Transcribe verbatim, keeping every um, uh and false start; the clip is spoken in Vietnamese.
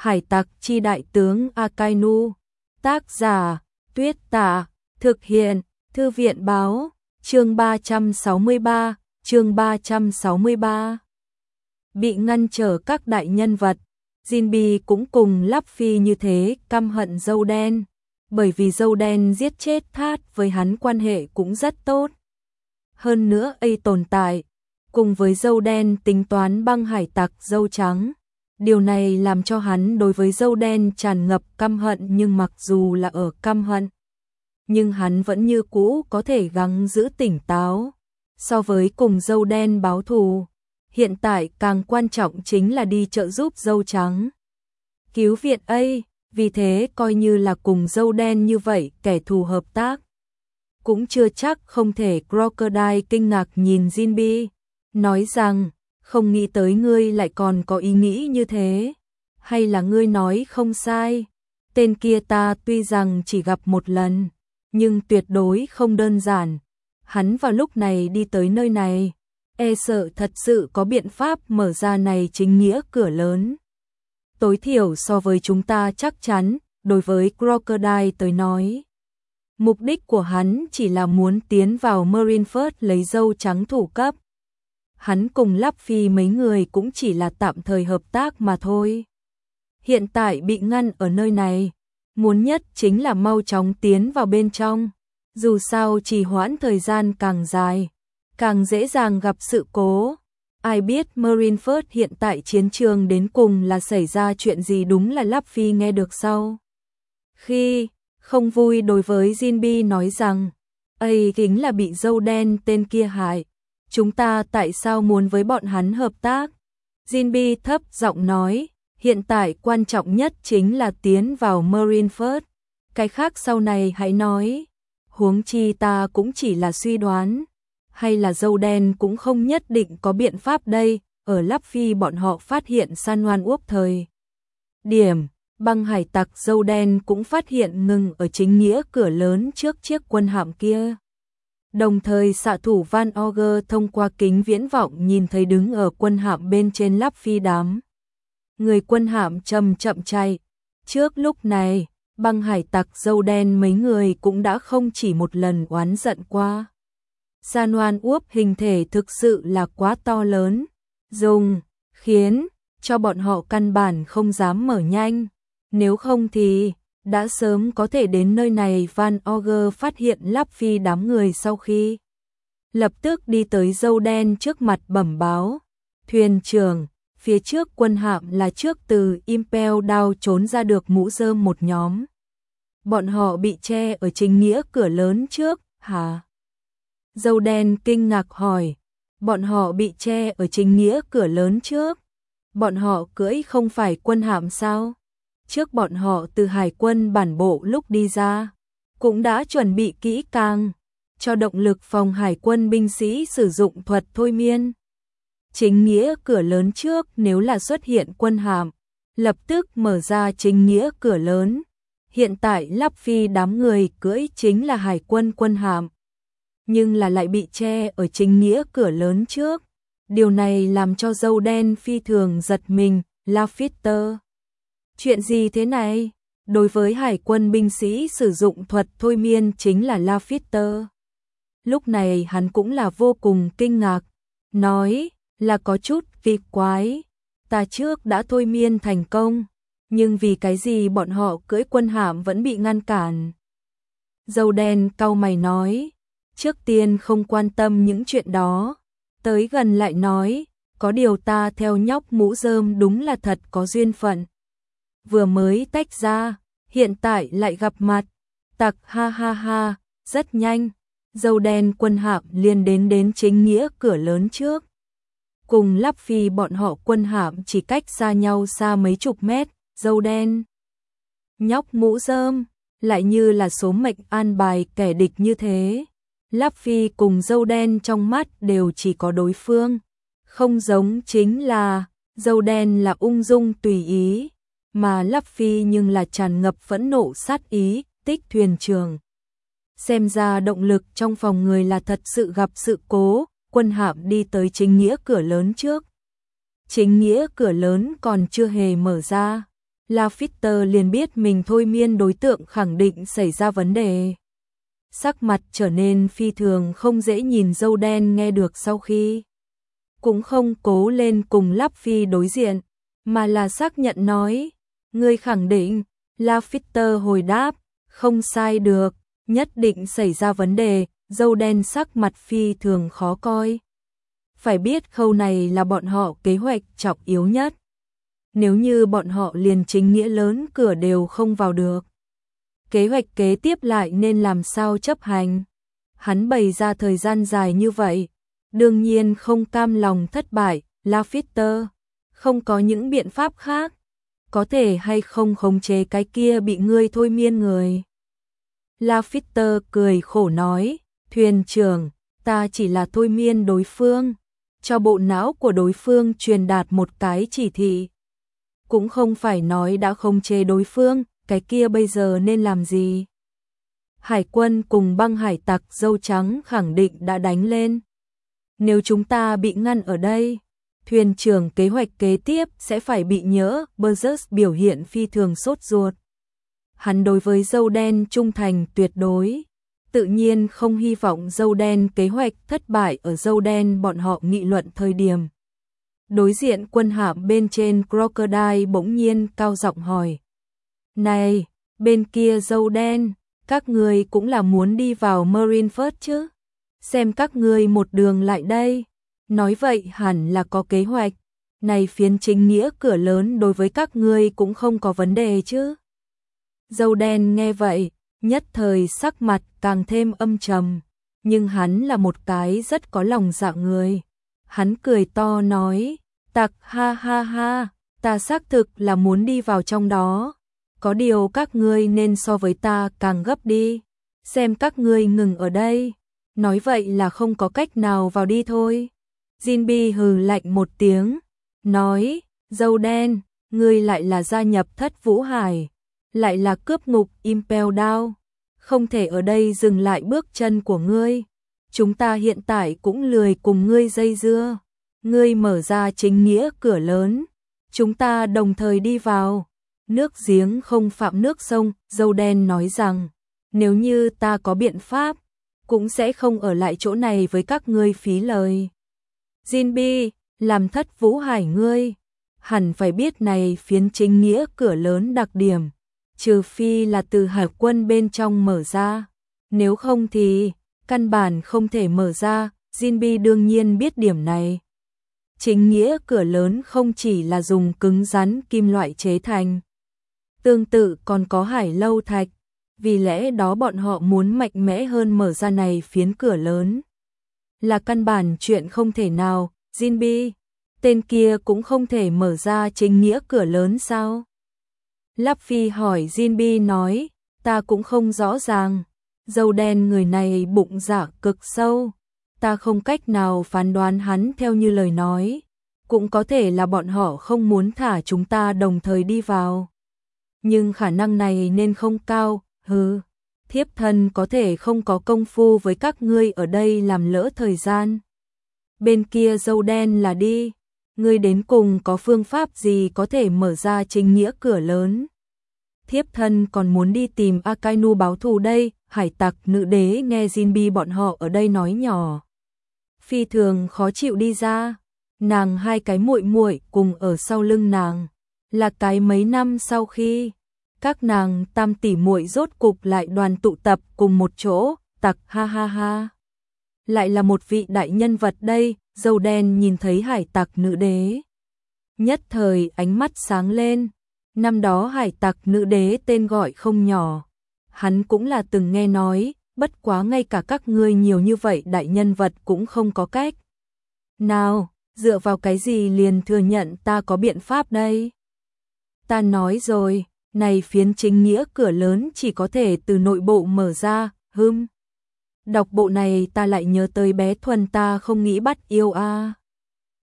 Hải tặc chi đại tướng Akainu. Tác giả Tuyết Tả. Thực hiện Thư viện báo. Chương ba trăm sáu mươi ba. Chương ba trăm sáu mươi ba. Bị ngăn trở các đại nhân vật. Jinbe cũng cùng Luffy như thế, căm hận Dâu Đen. Bởi vì Dâu Đen giết chết Thát, với hắn quan hệ cũng rất tốt. Hơn nữa A tồn tại, cùng với Dâu Đen tính toán băng hải tặc Dâu Trắng. Điều này làm cho hắn đối với Dâu Đen tràn ngập căm hận, nhưng mặc dù là ở căm hận, nhưng hắn vẫn như cũ có thể gắng giữ tỉnh táo. So với cùng Dâu Đen báo thù, hiện tại càng quan trọng chính là đi trợ giúp Dâu Trắng, cứu viện A, vì thế coi như là cùng Dâu Đen như vậy kẻ thù hợp tác. Cũng chưa chắc không thể. Crocodile kinh ngạc nhìn Jinbe, nói rằng, không nghĩ tới ngươi lại còn có ý nghĩ như thế, hay là ngươi nói không sai, tên kia ta tuy rằng chỉ gặp một lần, nhưng tuyệt đối không đơn giản. Hắn vào lúc này đi tới nơi này, e sợ thật sự có biện pháp mở ra này chính nghĩa cửa lớn. Tối thiểu so với chúng ta chắc chắn, đối với Crocodile tới nói. Mục đích của hắn chỉ là muốn tiến vào Marineford lấy Dâu Trắng thủ cấp. Hắn cùng Luffy mấy người cũng chỉ là tạm thời hợp tác mà thôi. Hiện tại bị ngăn ở nơi này, muốn nhất chính là mau chóng tiến vào bên trong. Dù sao trì hoãn thời gian càng dài, càng dễ dàng gặp sự cố. Ai biết Marineford hiện tại chiến trường đến cùng là xảy ra chuyện gì, đúng là Luffy nghe được sau. Khi không vui đối với Jinbe nói rằng, ấy chính là bị Dâu Đen tên kia hại. Chúng ta tại sao muốn với bọn hắn hợp tác? Jinbe thấp giọng nói, hiện tại quan trọng nhất chính là tiến vào Marineford. Cái khác sau này hãy nói. Huống chi ta cũng chỉ là suy đoán. Hay là Dâu Đen cũng không nhất định có biện pháp đây. Ở Luffy bọn họ phát hiện San Juan Uốc thời điểm, băng hải tặc Dâu Đen cũng phát hiện ngừng ở chính nghĩa cửa lớn trước chiếc quân hạm kia. Đồng thời xạ thủ Van Auger thông qua kính viễn vọng nhìn thấy đứng ở quân hạm bên trên Luffy đám người quân hạm chậm chậm chạy. Trước lúc này, băng hải tặc Dâu Đen mấy người cũng đã không chỉ một lần oán giận qua. San Juan Uốc hình thể thực sự là quá to lớn, dùng khiến cho bọn họ căn bản không dám mở nhanh. Nếu không thì đã sớm có thể đến nơi này. Van Auger phát hiện Luffy đám người sau khi lập tức đi tới Dâu Đen trước mặt bẩm báo. Thuyền trưởng, phía trước quân hạm là trước từ Impel Down trốn ra được mũ rơm một nhóm. Bọn họ bị che ở chính nghĩa cửa lớn trước, hả? Dâu Đen kinh ngạc hỏi. Bọn họ bị che ở chính nghĩa cửa lớn trước? Bọn họ cưỡi không phải quân hạm sao? Trước bọn họ từ hải quân bản bộ lúc đi ra, cũng đã chuẩn bị kỹ càng, cho động lực phòng hải quân binh sĩ sử dụng thuật thôi miên. Chính nghĩa cửa lớn trước nếu là xuất hiện quân hạm, lập tức mở ra chính nghĩa cửa lớn. Hiện tại Luffy đám người cưỡi chính là hải quân quân hạm, nhưng là lại bị che ở chính nghĩa cửa lớn trước. Điều này làm cho Dâu Đen phi thường giật mình. Lafitter, chuyện gì thế này? Đối với hải quân binh sĩ sử dụng thuật thôi miên chính là Lafitter. Lúc này hắn cũng là vô cùng kinh ngạc, nói là có chút kỳ quái. Ta trước đã thôi miên thành công, nhưng vì cái gì bọn họ cưỡi quân hạm vẫn bị ngăn cản? Dâu Đen cau mày nói, trước tiên không quan tâm những chuyện đó, tới gần lại nói, có điều ta theo nhóc mũ rơm đúng là thật có duyên phận. Vừa mới tách ra, hiện tại lại gặp mặt. Tặc ha ha ha, rất nhanh, Dâu Đen quân hạm liền đến đến chính nghĩa cửa lớn trước. Cùng Luffy bọn họ quân hạm chỉ cách xa nhau xa mấy chục mét. Dâu Đen, nhóc mũ rơm, lại như là số mệnh an bài kẻ địch như thế. Luffy cùng Dâu Đen trong mắt đều chỉ có đối phương. Không giống chính là Dâu Đen là ung dung tùy ý, mà Luffy nhưng là tràn ngập phẫn nộ sát ý. Tích thuyền trưởng, xem ra động lực trong phòng người là thật sự gặp sự cố. Quân hạm đi tới chính nghĩa cửa lớn trước. Chính nghĩa cửa lớn còn chưa hề mở ra, Lafitter liền biết mình thôi miên đối tượng khẳng định xảy ra vấn đề. Sắc mặt trở nên phi thường không dễ nhìn. Dâu đen nghe được sau khi cũng không cố lên cùng Lap Phi đối diện, mà là xác nhận nói, ngươi khẳng định. Lafitter hồi đáp, không sai được, nhất định xảy ra vấn đề. Dâu đen sắc mặt phi thường khó coi. Phải biết khâu này là bọn họ kế hoạch trọng yếu nhất. Nếu như bọn họ liền chính nghĩa lớn cửa đều không vào được, kế hoạch kế tiếp lại nên làm sao chấp hành. Hắn bày ra thời gian dài như vậy, đương nhiên không cam lòng thất bại. Lafitter, không có những biện pháp khác, có thể hay không khống chế cái kia bị ngươi thôi miên người. Lafitter cười khổ nói, thuyền trưởng, ta chỉ là thôi miên đối phương, cho bộ não của đối phương truyền đạt một cái chỉ thị. Cũng không phải nói đã khống chế đối phương, cái kia bây giờ nên làm gì? Hải quân cùng băng hải tặc dâu trắng khẳng định đã đánh lên. Nếu chúng ta bị ngăn ở đây, thuyền trưởng kế hoạch kế tiếp sẽ phải bị nhỡ. Burgess biểu hiện phi thường sốt ruột. Hắn đối với dâu đen trung thành tuyệt đối, tự nhiên không hy vọng dâu đen kế hoạch thất bại. Ở dâu đen bọn họ nghị luận thời điểm, đối diện quân hạm bên trên Crocodile bỗng nhiên cao giọng hỏi, này, bên kia dâu đen, các ngươi cũng là muốn đi vào Marineford chứ? Xem các ngươi một đường lại đây, nói vậy hẳn là có kế hoạch. Này phiến chính nghĩa cửa lớn đối với các ngươi cũng không có vấn đề chứ? Dâu đen nghe vậy, nhất thời sắc mặt càng thêm âm trầm, nhưng hắn là một cái rất có lòng dạ người. Hắn cười to nói, tặc ha ha ha, ta xác thực là muốn đi vào trong đó. Có điều các ngươi nên so với ta càng gấp đi, xem các ngươi ngừng ở đây, nói vậy là không có cách nào vào đi thôi. Jinbi hừ lạnh một tiếng, nói, dâu đen, ngươi lại là gia nhập Thất Vũ Hải, lại là cướp ngục Impel Down, không thể ở đây dừng lại bước chân của ngươi. Chúng ta hiện tại cũng lười cùng ngươi dây dưa, ngươi mở ra chính nghĩa cửa lớn, chúng ta đồng thời đi vào. Nước giếng không phạm nước sông, dâu đen nói rằng, nếu như ta có biện pháp, cũng sẽ không ở lại chỗ này với các ngươi phí lời. Jinbi, làm Thất Vũ Hải ngươi, hẳn phải biết này phiến chính nghĩa cửa lớn đặc điểm, trừ phi là từ hải quân bên trong mở ra, nếu không thì căn bản không thể mở ra. Jinbi đương nhiên biết điểm này. Chính nghĩa cửa lớn không chỉ là dùng cứng rắn kim loại chế thành, tương tự còn có hải lâu thạch, vì lẽ đó bọn họ muốn mạnh mẽ hơn mở ra này phiến cửa lớn là căn bản chuyện không thể nào. Jinbi, tên kia cũng không thể mở ra chính nghĩa cửa lớn sao? Lap Phi hỏi. Jinbi nói, ta cũng không rõ ràng, dâu đen người này bụng dạ cực sâu, ta không cách nào phán đoán hắn theo như lời nói, cũng có thể là bọn họ không muốn thả chúng ta đồng thời đi vào. Nhưng khả năng này nên không cao. Hừ, thiếp thân có thể không có công phu với các ngươi ở đây làm lỡ thời gian. Bên kia dâu đen là đi, ngươi đến cùng có phương pháp gì có thể mở ra chính nghĩa cửa lớn? Thiếp thân còn muốn đi tìm Akainu báo thù đây. Hải tặc nữ đế nghe Jinbi bọn họ ở đây nói nhỏ, phi thường khó chịu đi ra. Nàng hai cái muội muội cùng ở sau lưng nàng, là cái mấy năm sau khi các nàng tam tỷ muội rốt cục lại đoàn tụ tập cùng một chỗ. Tặc ha ha ha, lại là một vị đại nhân vật đây. Dâu đen nhìn thấy hải tặc nữ đế, nhất thời ánh mắt sáng lên. Năm đó hải tặc nữ đế tên gọi không nhỏ, hắn cũng là từng nghe nói, bất quá ngay cả các ngươi nhiều như vậy đại nhân vật cũng không có cách nào, dựa vào cái gì liền thừa nhận ta có biện pháp đây? Ta nói rồi, này phiến chính nghĩa cửa lớn chỉ có thể từ nội bộ mở ra. Hừm, đọc bộ này ta lại nhớ tới bé Thuần ta không nghĩ bắt yêu a. À.